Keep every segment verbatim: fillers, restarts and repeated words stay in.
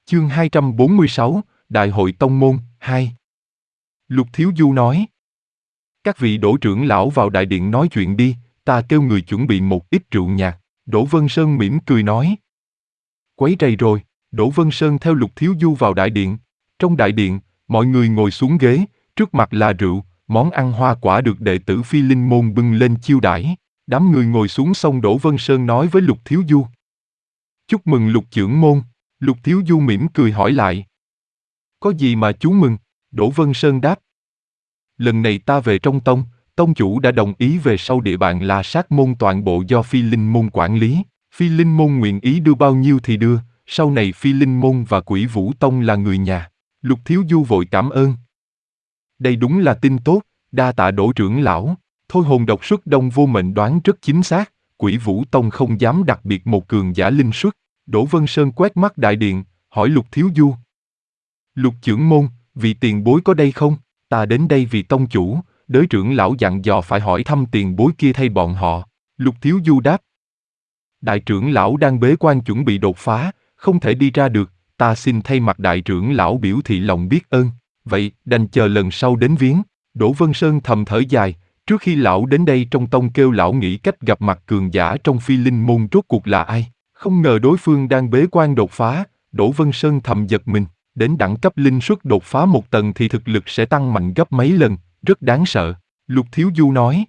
Chương hai trăm bốn mươi sáu, Đại hội Tông Môn, hai. Lục Thiếu Du nói. Các vị Đỗ trưởng lão vào đại điện nói chuyện đi, ta kêu người chuẩn bị một ít rượu nhạt. Đỗ Vân Sơn mỉm cười nói. Quấy rầy rồi, Đỗ Vân Sơn theo Lục Thiếu Du vào đại điện. Trong đại điện, mọi người ngồi xuống ghế, trước mặt là rượu, món ăn hoa quả được đệ tử Phi Linh Môn bưng lên chiêu đãi. Đám người ngồi xuống xong Đỗ Vân Sơn nói với Lục Thiếu Du. Chúc mừng Lục trưởng môn. Lục Thiếu Du mỉm cười hỏi lại. Có gì mà chú mừng? Đỗ Vân Sơn đáp. Lần này ta về trong tông, tông chủ đã đồng ý về sau địa bàn La Sát môn toàn bộ do Phi Linh môn quản lý. Phi Linh môn nguyện ý đưa bao nhiêu thì đưa, sau này Phi Linh môn và Quỷ Vũ tông là người nhà. Lục Thiếu Du vội cảm ơn. Đây đúng là tin tốt, đa tạ Đỗ trưởng lão. Thôi hồn độc xuất Đông Vô Mệnh đoán rất chính xác, Quỷ Vũ tông không dám đặc biệt một cường giả linh xuất. Đỗ Vân Sơn quét mắt đại điện, hỏi Lục Thiếu Du. Lục trưởng môn, vị tiền bối có đây không? Ta đến đây vì tông chủ, đới trưởng lão dặn dò phải hỏi thăm tiền bối kia thay bọn họ. Lục Thiếu Du đáp. Đại trưởng lão đang bế quan chuẩn bị đột phá, không thể đi ra được, ta xin thay mặt đại trưởng lão biểu thị lòng biết ơn. Vậy, đành chờ lần sau đến viếng. Đỗ Vân Sơn thầm thở dài, trước khi lão đến đây trong tông kêu lão nghĩ cách gặp mặt cường giả trong Phi Linh môn rốt cuộc là ai. Không ngờ đối phương đang bế quan đột phá, Đỗ Vân Sơn thầm giật mình, đến đẳng cấp linh xuất đột phá một tầng thì thực lực sẽ tăng mạnh gấp mấy lần, rất đáng sợ. Lục Thiếu Du nói.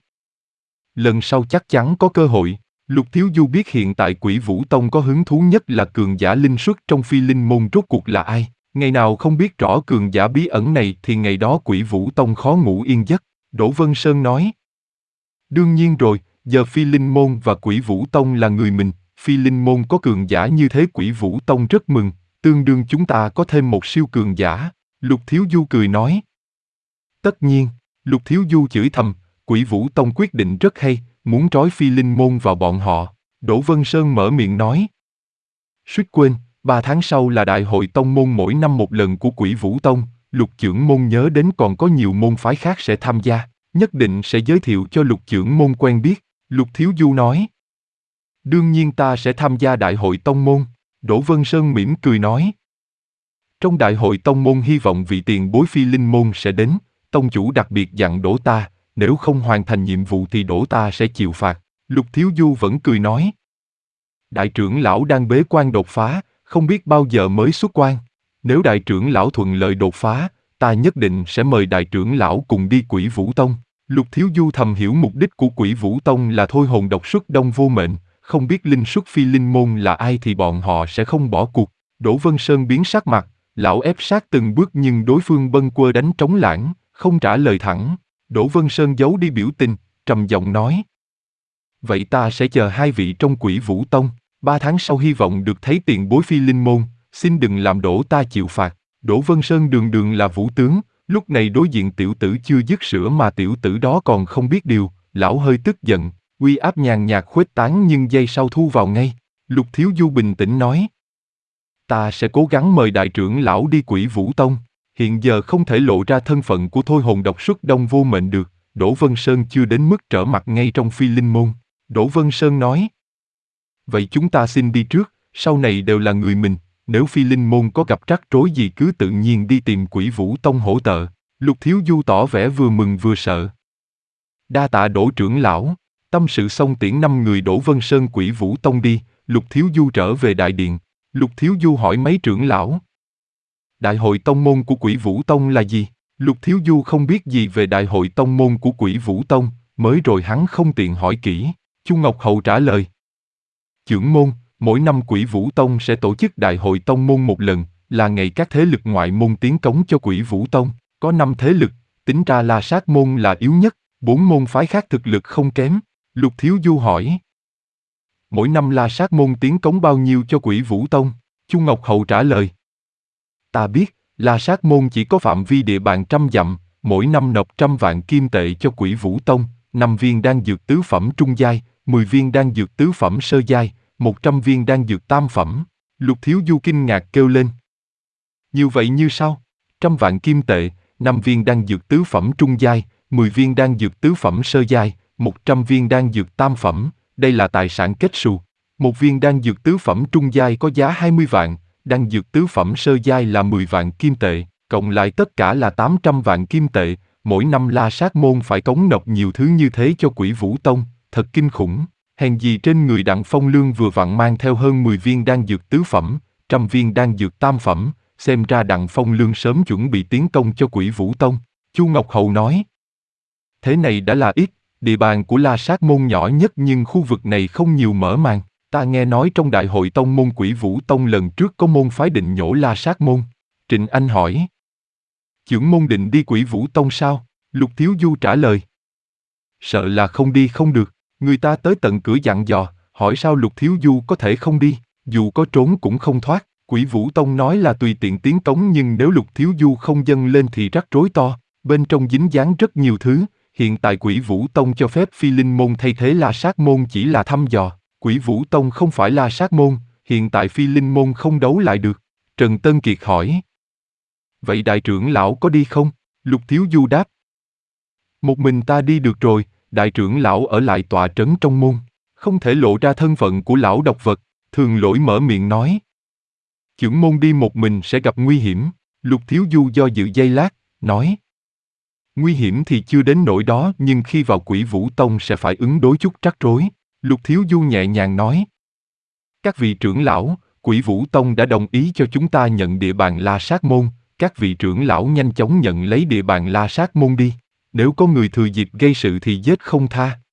Lần sau chắc chắn có cơ hội. Lục Thiếu Du biết hiện tại Quỷ Vũ tông có hứng thú nhất là cường giả linh xuất trong Phi Linh môn rốt cuộc là ai. Ngày nào không biết rõ cường giả bí ẩn này thì ngày đó Quỷ Vũ tông khó ngủ yên giấc. Đỗ Vân Sơn nói. Đương nhiên rồi, giờ Phi Linh môn và Quỷ Vũ tông là người mình. Phi Linh môn có cường giả như thế Quỷ Vũ tông rất mừng, tương đương chúng ta có thêm một siêu cường giả. Lục Thiếu Du cười nói. Tất nhiên, Lục Thiếu Du chửi thầm, Quỷ Vũ tông quyết định rất hay, muốn trói Phi Linh môn vào bọn họ. Đỗ Vân Sơn mở miệng nói. Suýt quên, ba tháng sau là đại hội tông môn mỗi năm một lần của Quỷ Vũ tông, Lục trưởng môn nhớ đến còn có nhiều môn phái khác sẽ tham gia, nhất định sẽ giới thiệu cho Lục trưởng môn quen biết. Lục Thiếu Du nói. Đương nhiên ta sẽ tham gia đại hội tông môn. Đỗ Vân Sơn mỉm cười nói. Trong đại hội tông môn hy vọng vị tiền bối Phi Linh môn sẽ đến, tông chủ đặc biệt dặn Đỗ ta, nếu không hoàn thành nhiệm vụ thì Đỗ ta sẽ chịu phạt. Lục Thiếu Du vẫn cười nói. Đại trưởng lão đang bế quan đột phá, không biết bao giờ mới xuất quan. Nếu đại trưởng lão thuận lợi đột phá, ta nhất định sẽ mời đại trưởng lão cùng đi Quỷ Vũ tông. Lục Thiếu Du thầm hiểu mục đích của Quỷ Vũ tông là thôi hồn độc xuất Đông Vô Mệnh, không biết linh xuất Phi Linh môn là ai thì bọn họ sẽ không bỏ cuộc. Đỗ Vân Sơn biến sắc mặt, lão ép sát từng bước nhưng đối phương bâng quơ đánh trống lãng, không trả lời thẳng. Đỗ Vân Sơn giấu đi biểu tình, trầm giọng nói. Vậy ta sẽ chờ hai vị trong Quỷ Vũ tông, ba tháng sau hy vọng được thấy tiền bối Phi Linh môn, xin đừng làm Đỗ ta chịu phạt. Đỗ Vân Sơn đường đường là vũ tướng, lúc này đối diện tiểu tử chưa dứt sữa mà tiểu tử đó còn không biết điều, lão hơi tức giận. Uy áp nhàn nhạt khuếch tán nhưng giây sau thu vào ngay. Lục Thiếu Du bình tĩnh nói. Ta sẽ cố gắng mời đại trưởng lão đi Quỷ Vũ tông. Hiện giờ không thể lộ ra thân phận của thôi hồn độc xuất Đông Vô Mệnh được. Đỗ Vân Sơn chưa đến mức trở mặt ngay trong Phi Linh môn. Đỗ Vân Sơn nói. Vậy chúng ta xin đi trước, sau này đều là người mình. Nếu Phi Linh môn có gặp rắc rối gì cứ tự nhiên đi tìm Quỷ Vũ tông hỗ trợ. Lục Thiếu Du tỏ vẻ vừa mừng vừa sợ. Đa tạ Đỗ trưởng lão. Tâm sự xong tiễn năm người Đỗ Vân Sơn Quỷ Vũ tông đi, Lục Thiếu Du trở về đại điện. Lục Thiếu Du hỏi mấy trưởng lão. Đại hội tông môn của Quỷ Vũ tông là gì? Lục Thiếu Du không biết gì về đại hội tông môn của Quỷ Vũ tông, mới rồi hắn không tiện hỏi kỹ. Chu Ngọc Hậu trả lời. Trưởng môn, mỗi năm Quỷ Vũ tông sẽ tổ chức đại hội tông môn một lần, là ngày các thế lực ngoại môn tiến cống cho Quỷ Vũ tông. Có năm thế lực, tính ra La Sát môn là yếu nhất, bốn môn phái khác thực lực không kém. Lục Thiếu Du hỏi. Mỗi năm La Sát môn tiến cống bao nhiêu cho Quỷ Vũ tông? Chu Ngọc Hậu trả lời. Ta biết, La Sát môn chỉ có phạm vi địa bàn trăm dặm, mỗi năm nộp trăm vạn kim tệ cho Quỷ Vũ tông, năm viên đan dược tứ phẩm trung giai, mười viên đan dược tứ phẩm sơ giai, một trăm viên đan dược tam phẩm. Lục Thiếu Du kinh ngạc kêu lên. Như vậy như sao? Trăm vạn kim tệ, năm viên đan dược tứ phẩm trung giai, mười viên đan dược tứ phẩm sơ giai, một trăm viên đan dược tam phẩm, đây là tài sản kết xù. Một viên đan dược tứ phẩm trung giai có giá hai mươi vạn, đan dược tứ phẩm sơ giai là mười vạn kim tệ, cộng lại tất cả là tám trăm vạn kim tệ, mỗi năm La Sát môn phải cống nộp nhiều thứ như thế cho Quỷ Vũ Tông, thật kinh khủng. Hèn gì trên người Đặng Phong Lương vừa vặn mang theo hơn mười viên đan dược tứ phẩm, trăm viên đan dược tam phẩm, xem ra Đặng Phong Lương sớm chuẩn bị tiến công cho Quỷ Vũ Tông. Chu Ngọc Hầu nói. Thế này đã là ít, địa bàn của La Sát môn nhỏ nhất nhưng khu vực này không nhiều mở màn. Ta nghe nói trong đại hội tông môn Quỷ Vũ Tông lần trước có môn phái định nhổ La Sát môn. Trịnh Anh hỏi. Chưởng môn định đi Quỷ Vũ Tông sao? Lục Thiếu Du trả lời. Sợ là không đi không được, người ta tới tận cửa dặn dò, hỏi sao Lục Thiếu Du có thể không đi, dù có trốn cũng không thoát. Quỷ Vũ Tông nói là tùy tiện tiến cống nhưng nếu Lục Thiếu Du không dâng lên thì rắc rối to, bên trong dính dáng rất nhiều thứ. Hiện tại Quỷ Vũ Tông cho phép Phi Linh môn thay thế La Sát môn chỉ là thăm dò. Quỷ Vũ Tông không phải La Sát môn, hiện tại Phi Linh môn không đấu lại được. Trần Tân Kiệt hỏi. Vậy đại trưởng lão có đi không? Lục Thiếu Du đáp. Một mình ta đi được rồi, đại trưởng lão ở lại tọa trấn trong môn. Không thể lộ ra thân phận của lão độc vật, Thường Lỗi mở miệng nói. Chưởng môn đi một mình sẽ gặp nguy hiểm. Lục Thiếu Du do dự giây lát, nói. Nguy hiểm thì chưa đến nỗi đó nhưng khi vào Quỷ Vũ Tông sẽ phải ứng đối chút rắc rối. Lục Thiếu Du nhẹ nhàng nói. Các vị trưởng lão, Quỷ Vũ Tông đã đồng ý cho chúng ta nhận địa bàn La Sát môn, các vị trưởng lão nhanh chóng nhận lấy địa bàn La Sát môn đi. Nếu có người thừa dịp gây sự thì giết không tha.